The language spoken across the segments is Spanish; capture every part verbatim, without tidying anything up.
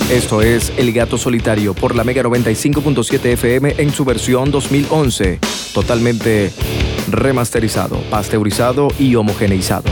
Esto es El Gato Solitario por la Mega noventa y cinco punto siete F M en su versión dos mil once. Totalmente remasterizado, pasteurizado y homogeneizado.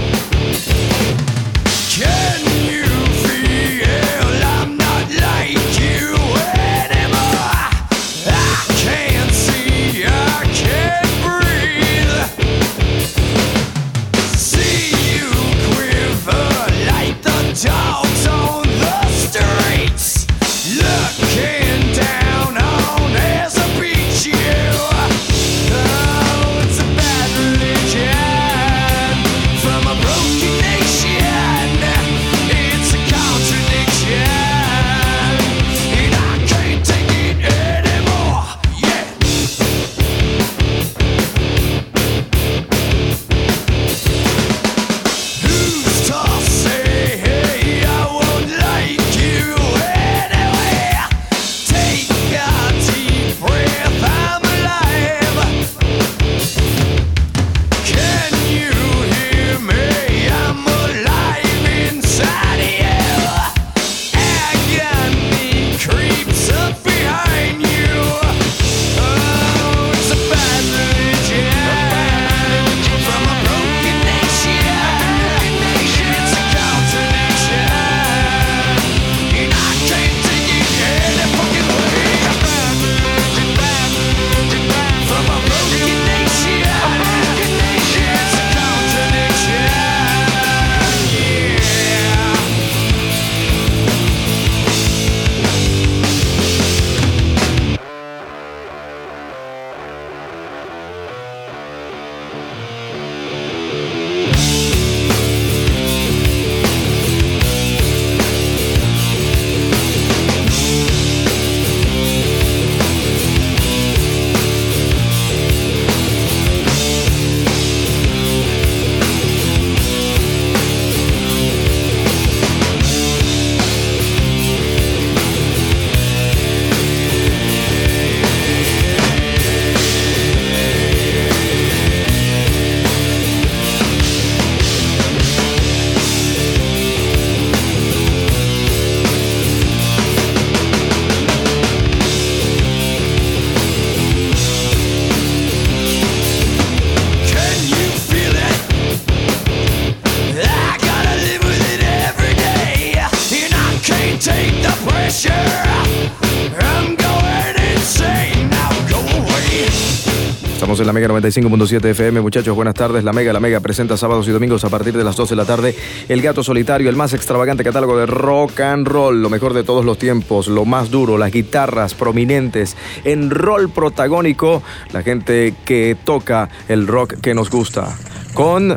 Estamos en la Mega noventa y cinco punto siete F M, muchachos, buenas tardes. La Mega, la Mega presenta sábados y domingos a partir de las doce de la tarde El Gato Solitario, el más extravagante catálogo de rock and roll, lo mejor de todos los tiempos, lo más duro, las guitarras prominentes en rol protagónico, la gente que toca el rock que nos gusta. Con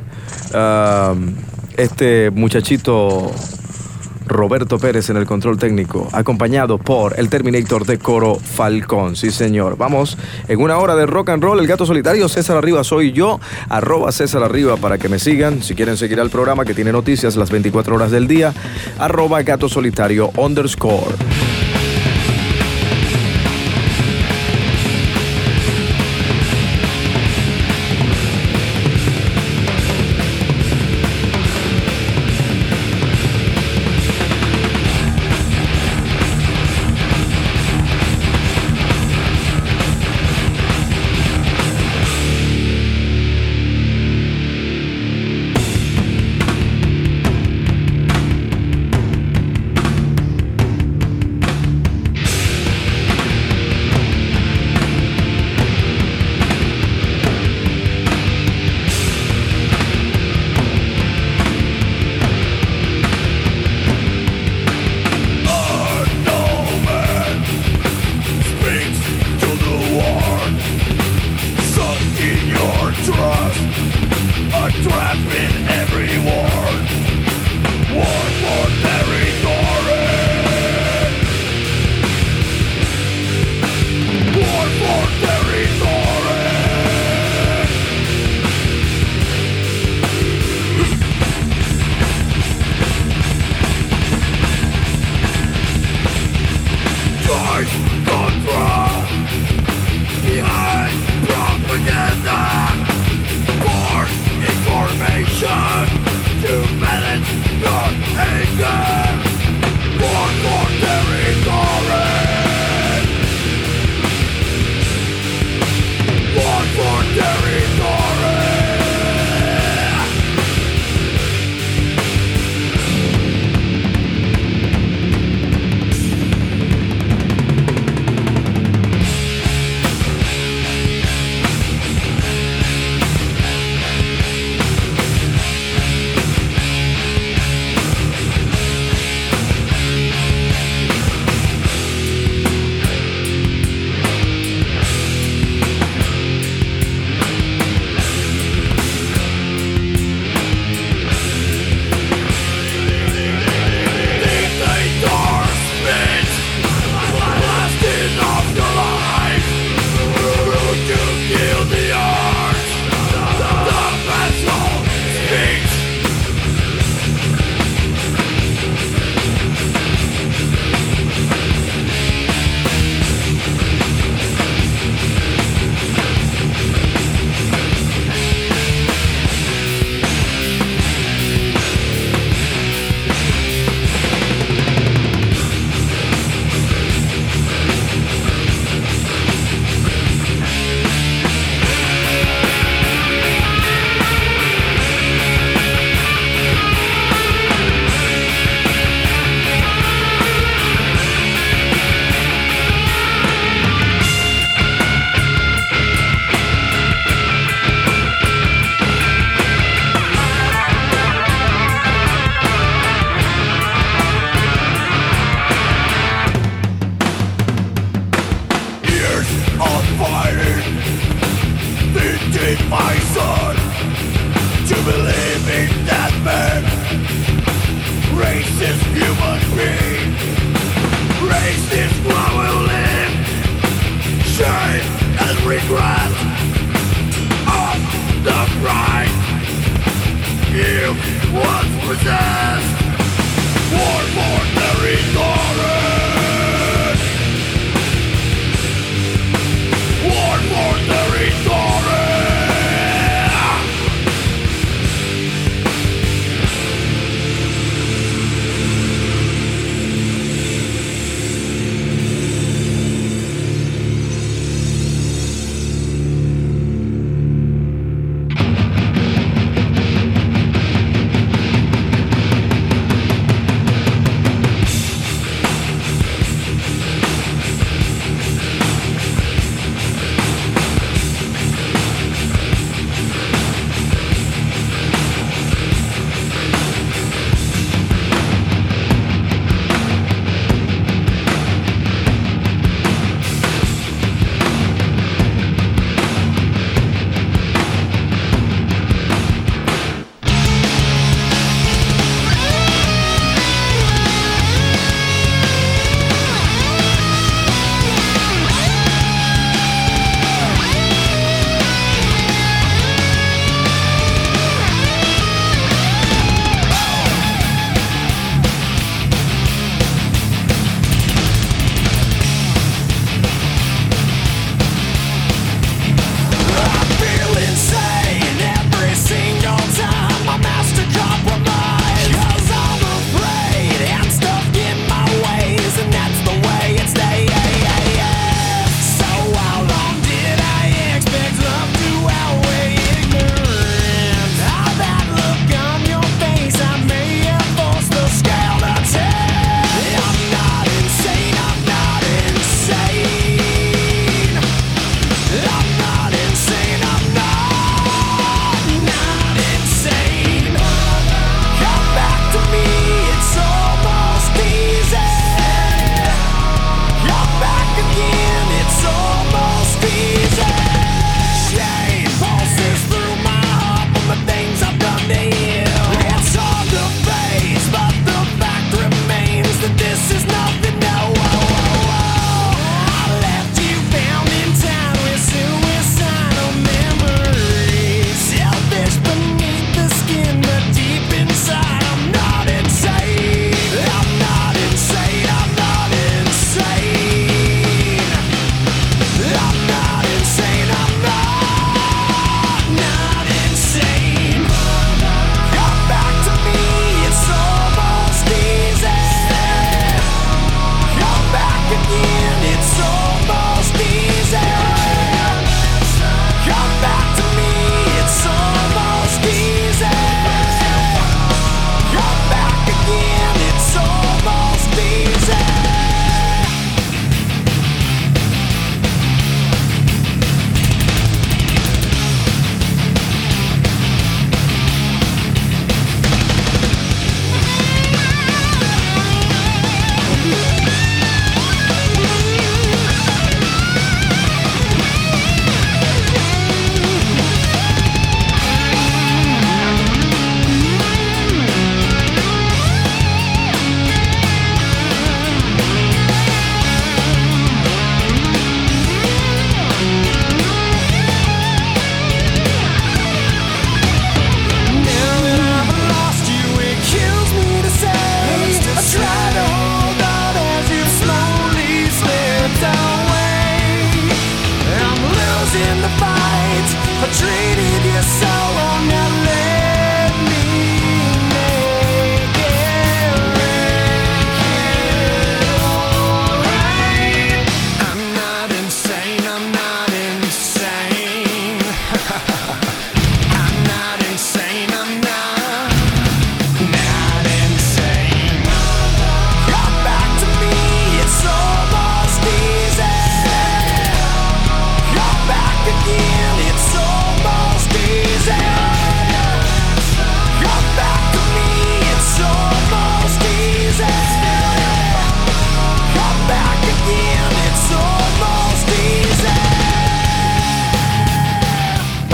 uh, este muchachito Roberto Pérez en el control técnico, acompañado por el Terminator de Coro Falcón. Sí, señor. Vamos en una hora de rock and roll. El Gato Solitario, César Arriba soy yo, arroba César Arriba para que me sigan. Si quieren seguir al programa que tiene noticias las veinticuatro horas del día, arroba Gato Solitario underscore. To balance your anger, war for territory.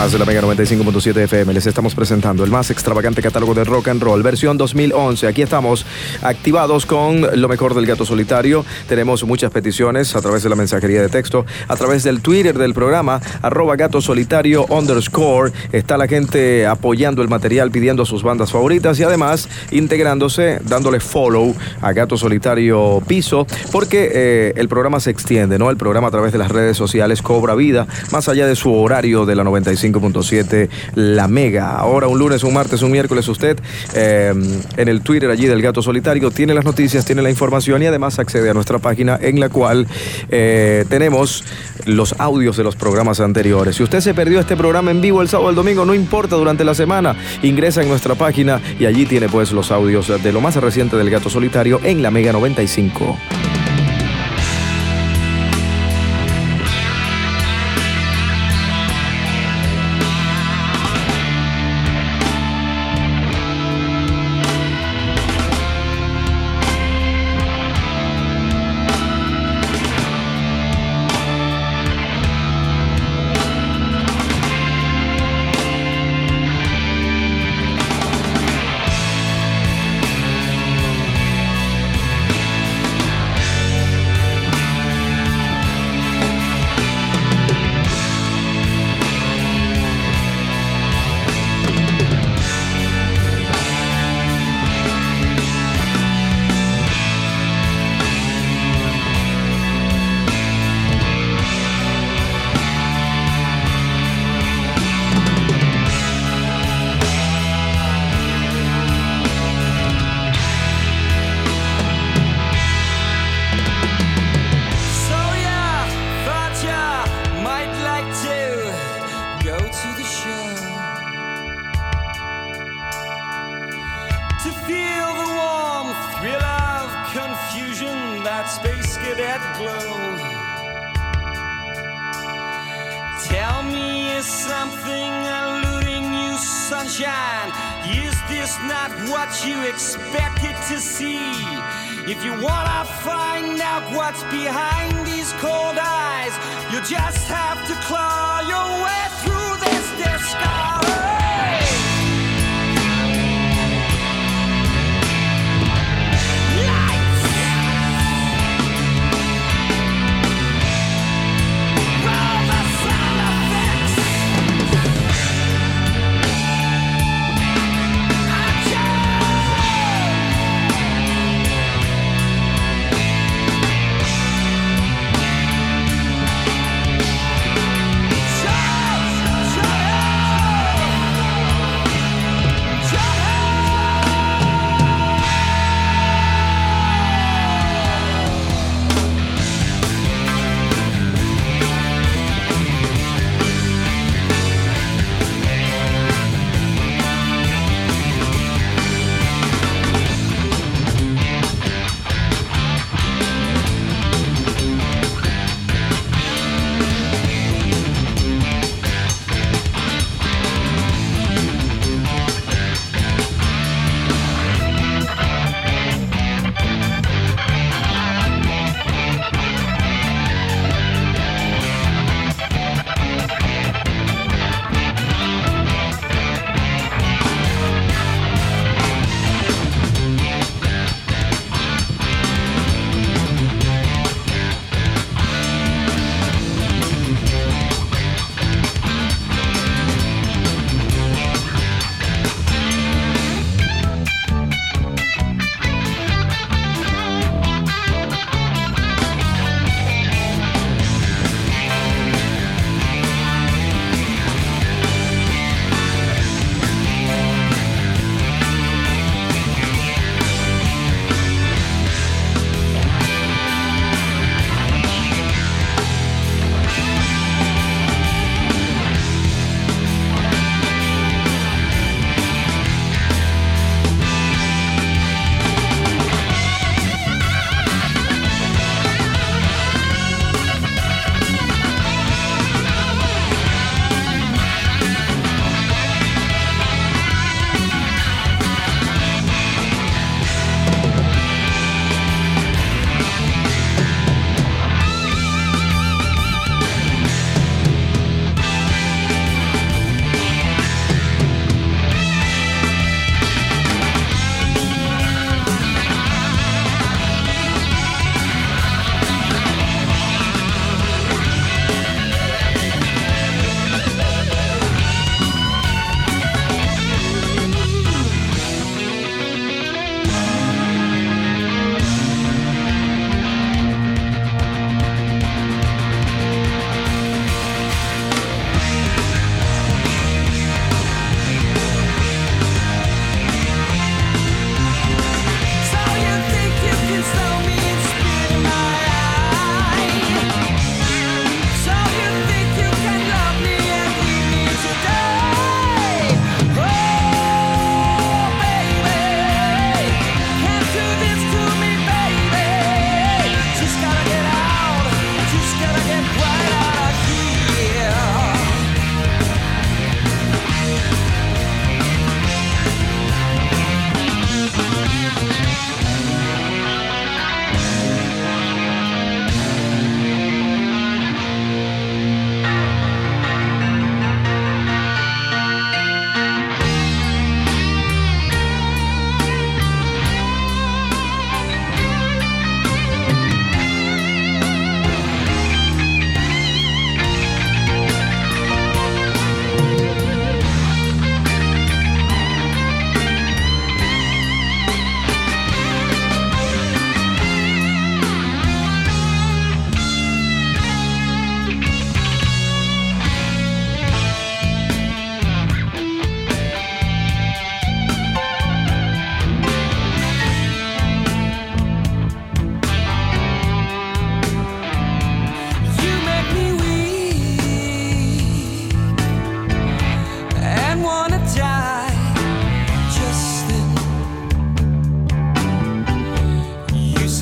más de la Mega noventa y cinco punto siete F M. Les estamos presentando el más extravagante catálogo de rock and roll, versión dos mil once. Aquí estamos activados con lo mejor del Gato Solitario. Tenemos muchas peticiones a través de la mensajería de texto, a través del Twitter del programa, arroba Gato Solitario underscore. Está la gente apoyando el material, pidiendo sus bandas favoritas y además integrándose, dándole follow a Gato Solitario Piso, porque eh, el programa se extiende, ¿no? El programa a través de las redes sociales cobra vida, más allá de su horario de la noventa y cinco punto siete La Mega. Ahora un lunes, un martes, un miércoles, usted eh, en el Twitter allí del Gato Solitario tiene las noticias, tiene la información y además accede a nuestra página en la cual eh, tenemos los audios de los programas anteriores. Si usted se perdió este programa en vivo el sábado o el domingo, no importa, durante la semana ingresa en nuestra página y allí tiene pues los audios de lo más reciente del Gato Solitario en la Mega noventa y cinco. Shut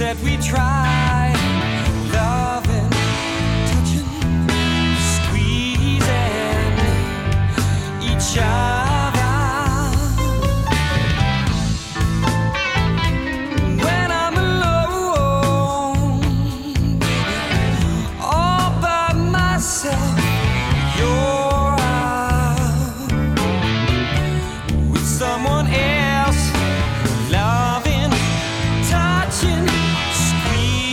said we try loving, touching, squeezing each other. When I'm alone, all by myself, you're out with someone else, loving, touching, squeezing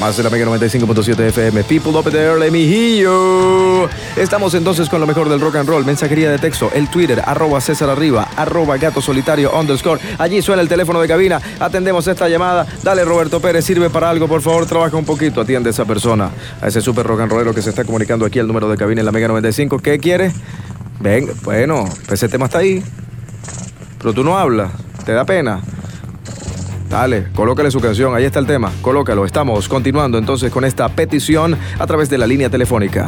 Más de la Mega noventa y cinco punto siete F M. People up there, let me hear you. Estamos entonces con lo mejor del rock and roll. Mensajería de texto, el Twitter, arroba César Arriba, arroba Gato Solitario, underscore. Allí suena el teléfono de cabina. Atendemos esta llamada. Dale, Roberto Pérez, sirve para algo, por favor, trabaja un poquito. Atiende a esa persona, a ese super rock and rollero que se está comunicando aquí al número de cabina en la Mega noventa y cinco. ¿Qué quiere? Ven, bueno, ese tema está ahí. Pero tú no hablas, te da pena. Dale, colócale su canción, ahí está el tema, colócalo. Estamos continuando entonces con esta petición a través de la línea telefónica.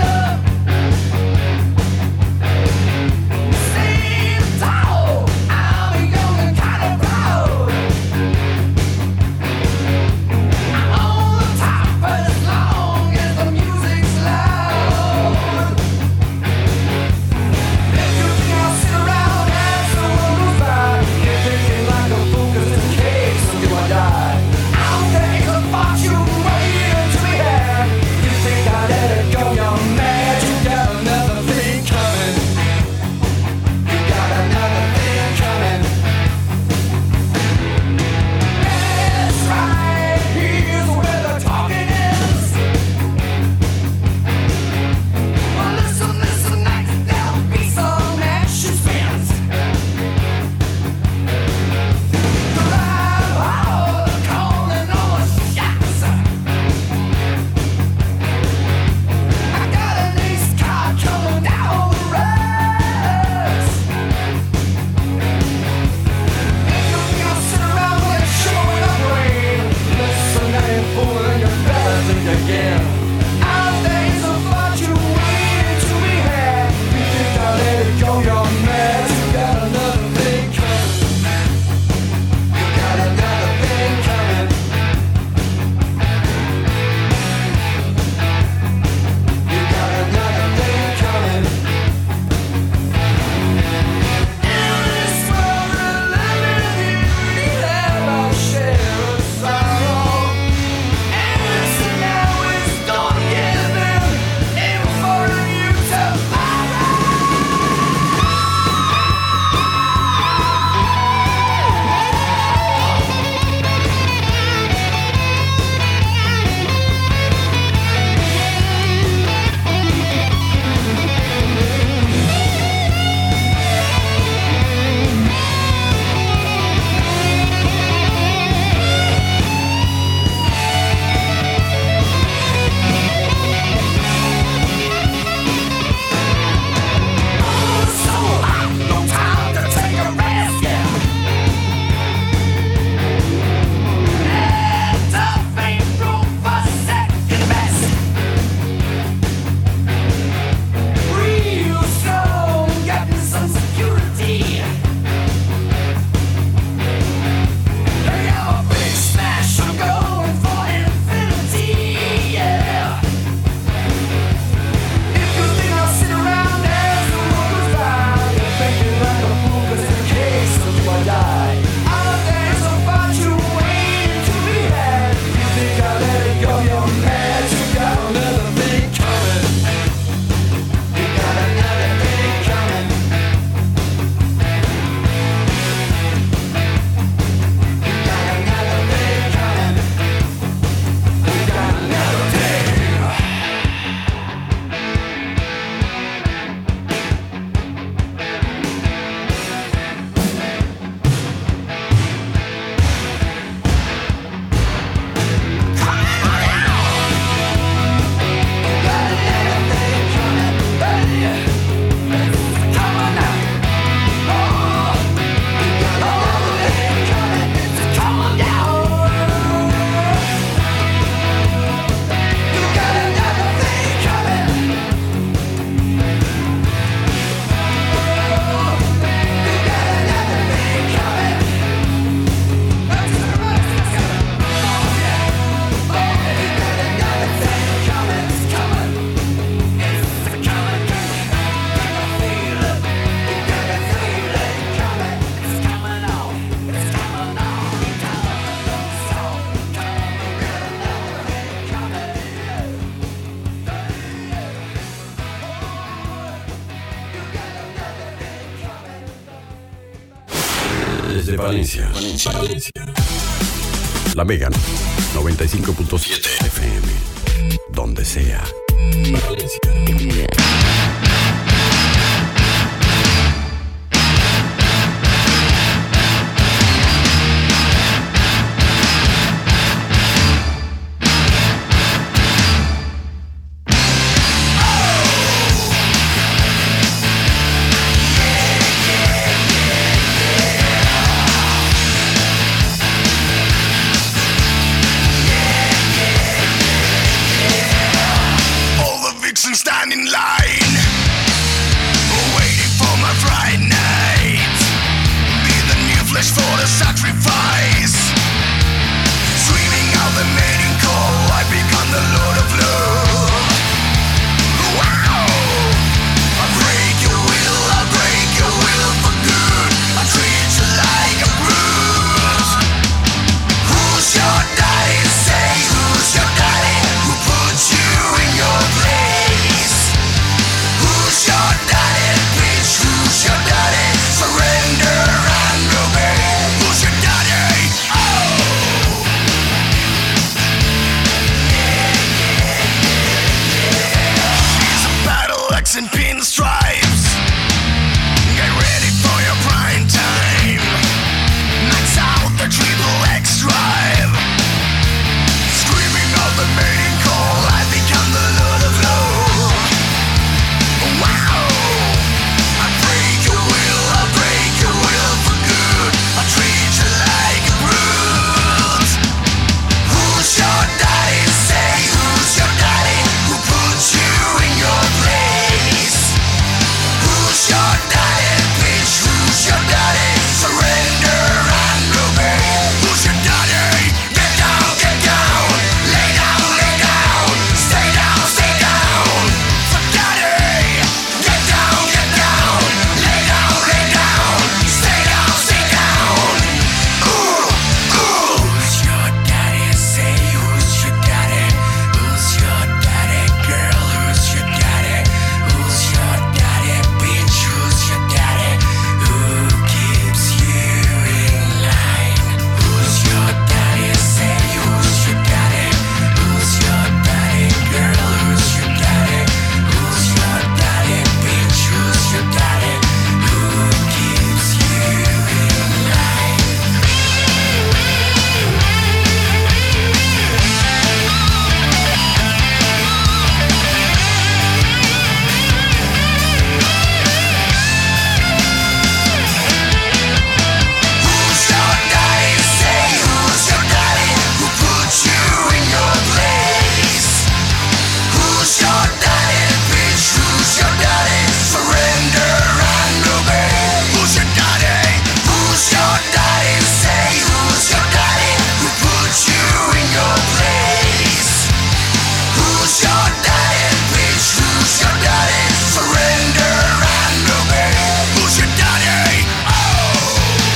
Same tall. Desde Valencia, Valencia, Valencia. La Mega noventa y cinco punto siete F M. Donde sea. Valencia. Stand in line, waiting for my Friday night. Be the new flesh for the sacrifice. Screaming out the mating call, I become the Lord of Love. Wow! I break your will, I break your will for good. I treat you like a brute. Who's your daddy? Say who's your daddy? Who put you in your place? Who's your daddy, bitch? Who's your daddy? Surrender and obey. Who's your daddy? Oh! It's a battle axe and pinstripes. Get ready for your prime time. Max out the triple X drive. Screaming out the mating call, I become the Lord of Love. Wow! I break your will, I break your will for good. I treat you like a brute. Who's your daddy? Say who's your daddy? Who put you in your place? Who's your daddy, bitch? Who's your daddy? Surrender and obey. Who's your daddy? Get down, get down. Lay down, lay down. Stay down, stay down. For daddy. Get down, get down. Lay down, lay down. Stay down, stay down. Ooh, ooh. Who's your daddy? Say who's your daddy? Who's your daddy, girl? Who's your daddy? Who's your daddy, bitch? Who's your daddy? Who keeps you in line? Who's your daddy? Say who's your daddy? Who's your daddy, girl? Who's your daddy? Who's your daddy, bitch? Who's your daddy? Who keeps you in line? Who's your daddy? Say who's your daddy? Who put you in your place? Who's your daddy, bitch? Who's your daddy? Surrender and obey. Who's your daddy? Who's your daddy? Say who's your daddy? Who put you in your place? Who's your daddy, bitch? Who's your daddy? Surrender and obey. Who's your daddy? Oh!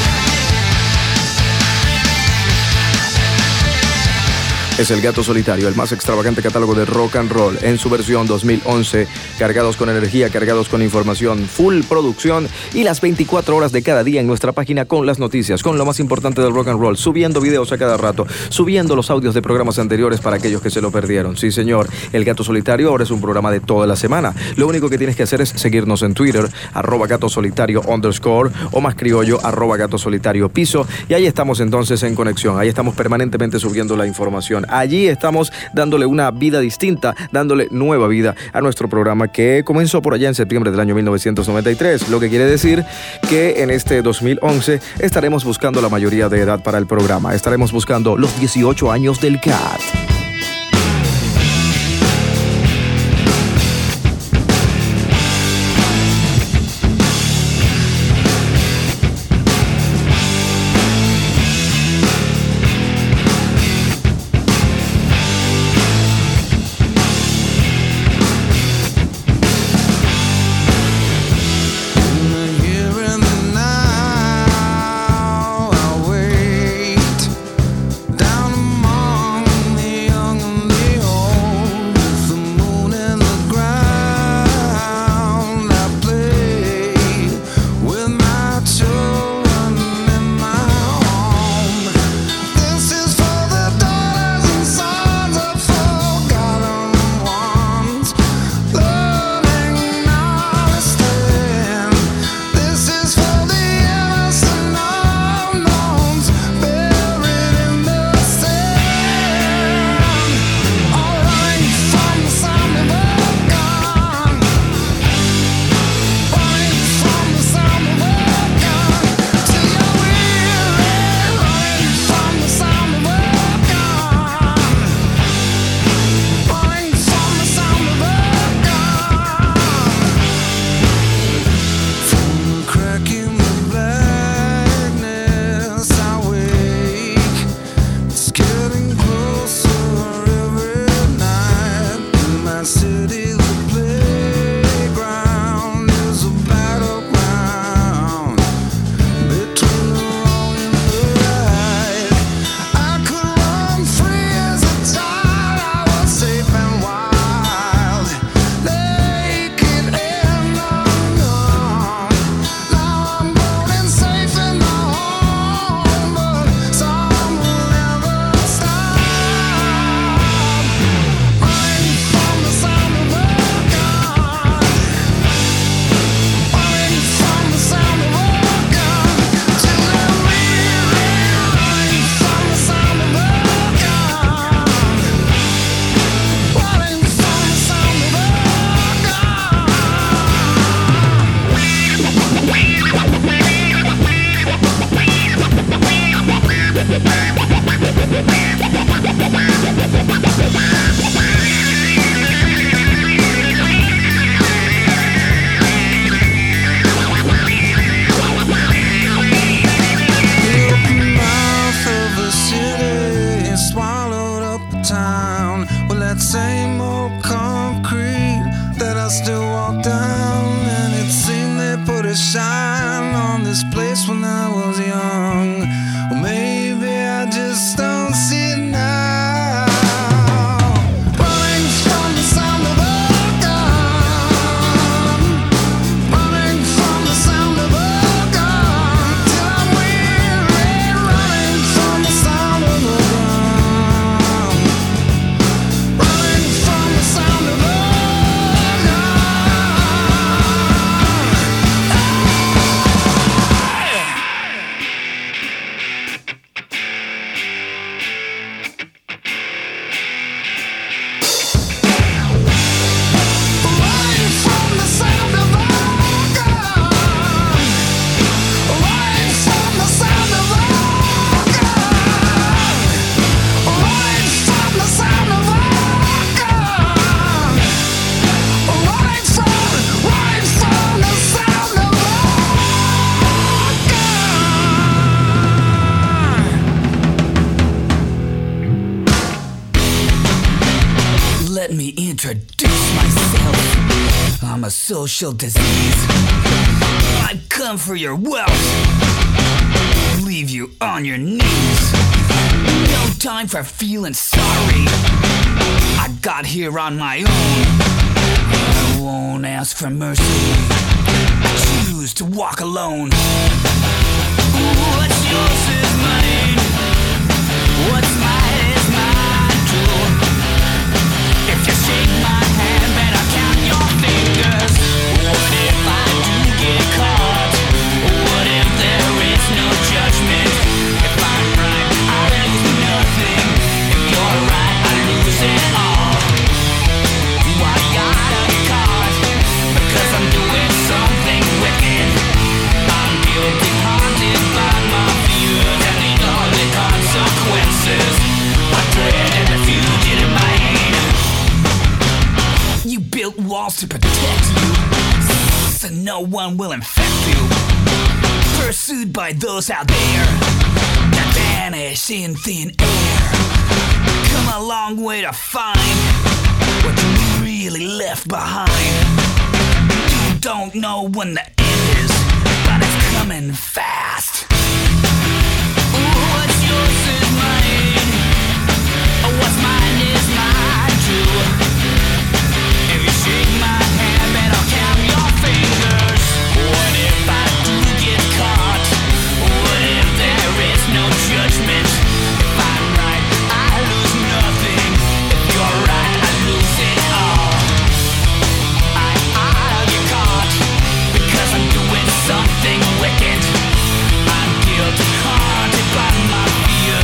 Es el Gato Solitario, el más extravagante catálogo de rock and roll en su versión dos mil once, cargados con energía, cargados con información, full producción y las veinticuatro horas de cada día en nuestra página con las noticias, con lo más importante del rock and roll, subiendo videos a cada rato, subiendo los audios de programas anteriores para aquellos que se lo perdieron. Sí, señor, el Gato Solitario ahora es un programa de toda la semana. Lo único que tienes que hacer es seguirnos en Twitter, arroba Gato Solitario underscore, o más criollo, arroba Gato Solitario piso, y ahí estamos entonces en conexión, ahí estamos permanentemente subiendo la información. Allí estamos dándole una vida distinta, dándole nueva vida a nuestro programa que comenzó por allá en septiembre del año mil novecientos noventa y tres, lo que quiere decir que en este dos mil once estaremos buscando la mayoría de edad para el programa. Estaremos buscando los dieciocho años del Cat. Down among the my city, the playground is a battleground between the wrong and the right. I could run free as a child, I was safe and wild, naked and unknown. Now I'm grown and safe in the home, but some will never stop running from the sound of a gun, running from the sound of a gun, till I'm really running from the sound of a gun, running from the sound of a gun. The open mouth of the city swallowed up the town. Well, that same old concrete that I still walk down, and it seemed they put a shine on this place when I was young. Well, maybe I just don't see it now. Running from the sound of a gun, running from the sound of a gun, till I'm weary, running from the sound of a gun, running from the sound of a gun. Running from the sound of a gun, running from the sound of a gun, running from the sound of a gun, running from, running from the sound of a gun. Let me introduce myself. I'm a social disease. I've come for your wealth. Leave you on your knees. No time for feeling sorry. I got here on my own. I won't ask for mercy. I choose to walk alone. What's yours is mine. What's mine is mine too. If you shake my hand, better count your fingers. What if I do get caught? What if there is no judgment? If I'm right, I lose nothing. If you're right, I lose it all. Why gotta get caught? Because I'm doing something wicked. I'm guilty, haunted by my fears, and need all the consequences. I dread and the fugitive mind. You built walls to protect you, so no one will infect you. Pursued by those out there that vanish in thin air. Come a long way to find what you really left behind. You don't know when the end is, but it's coming fast. What's yours is mine. What's mine is mine too. If you shake my hand, then I'll count your fingers. What if I do get caught? What if there is no judgment? If I'm right, I lose nothing. If you're right, I lose it all. I ought to get caught because I'm doing something wicked. I'm guilty, haunted by my fear.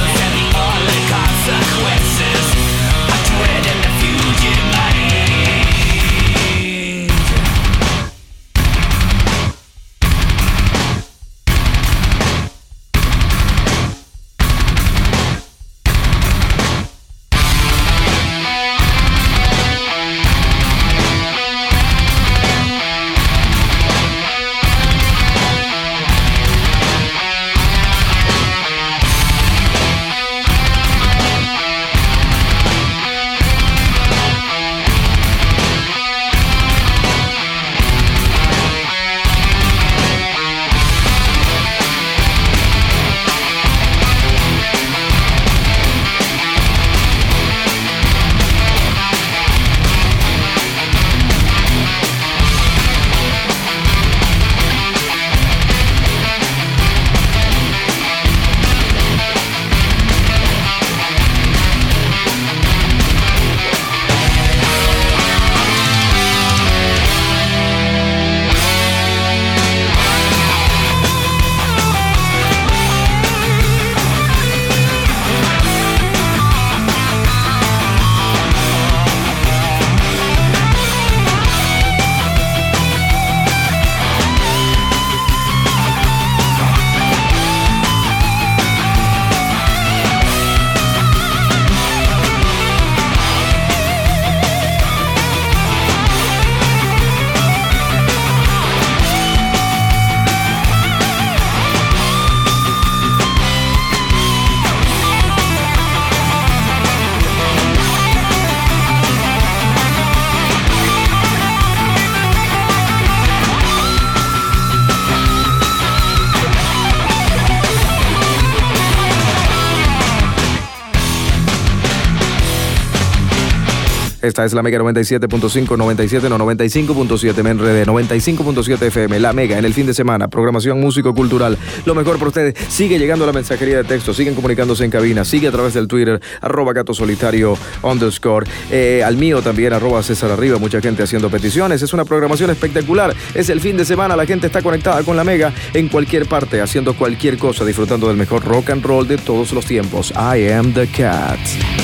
Esta es la Mega noventa y siete punto cinco, noventa y siete, no, noventa y cinco punto siete, me enredé, noventa y cinco punto siete F M, La Mega en el fin de semana, programación músico-cultural, lo mejor para ustedes. Sigue llegando la mensajería de texto, siguen comunicándose en cabina, sigue a través del Twitter, arroba gato solitario underscore, eh, al mío también, arroba César Arriba, mucha gente haciendo peticiones. Es una programación espectacular, es el fin de semana, la gente está conectada con la Mega en cualquier parte, haciendo cualquier cosa, disfrutando del mejor rock and roll de todos los tiempos. I am the cat.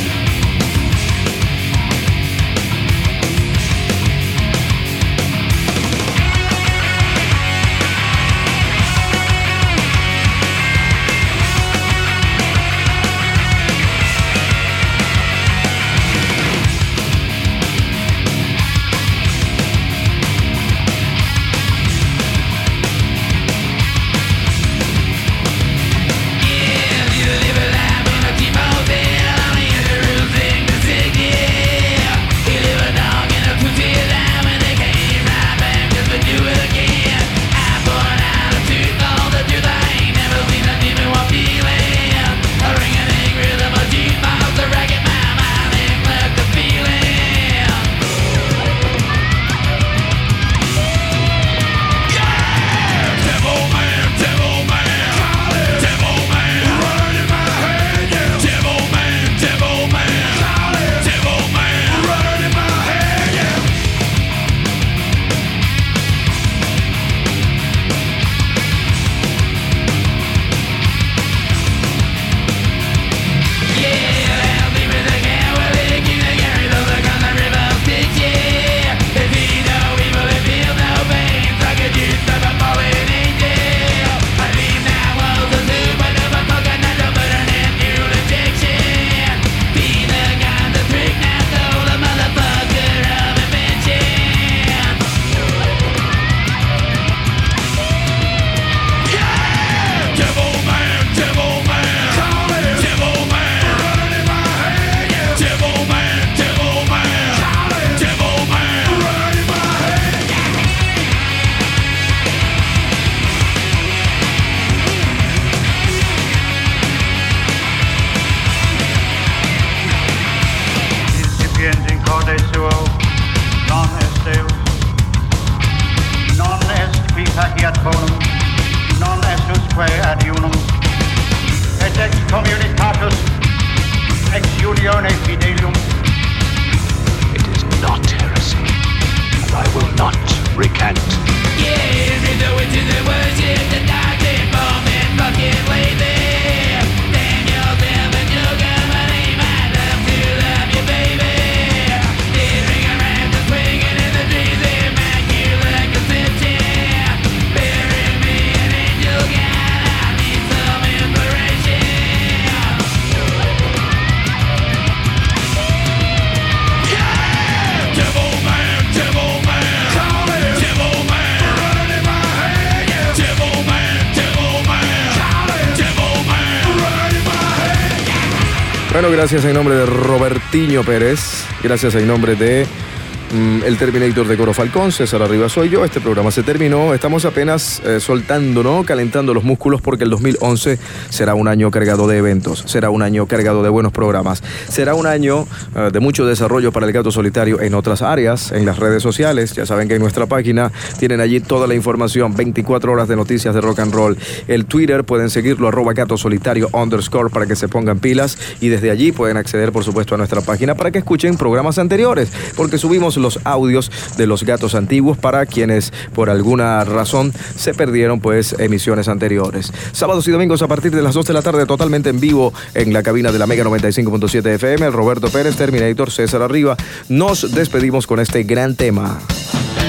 Bueno, gracias en nombre de Robertinho Pérez, gracias en nombre de mm, el Terminator de Coro Falcón, César Arriba soy yo. Este programa se terminó, estamos apenas eh, soltando, ¿no? Calentando los músculos porque el dos mil once será un año cargado de eventos, será un año cargado de buenos programas, será un año eh, de mucho desarrollo para el Gato Solitario en otras áreas, en las redes sociales. Ya saben que en nuestra página tienen allí toda la información, veinticuatro horas de noticias de rock and roll. El Twitter pueden seguirlo, arroba gato solitario underscore, para que se pongan pilas, y desde allí pueden acceder, por supuesto, a nuestra página para que escuchen programas anteriores, porque subimos los audios de los gatos antiguos para quienes por alguna razón se perdieron pues emisiones anteriores. Sábados y domingos a partir de las dos de la tarde, totalmente en vivo en la cabina de la Mega noventa y cinco punto siete F M. Roberto Pérez, Terminator, César Arriba. Nos despedimos con este gran tema.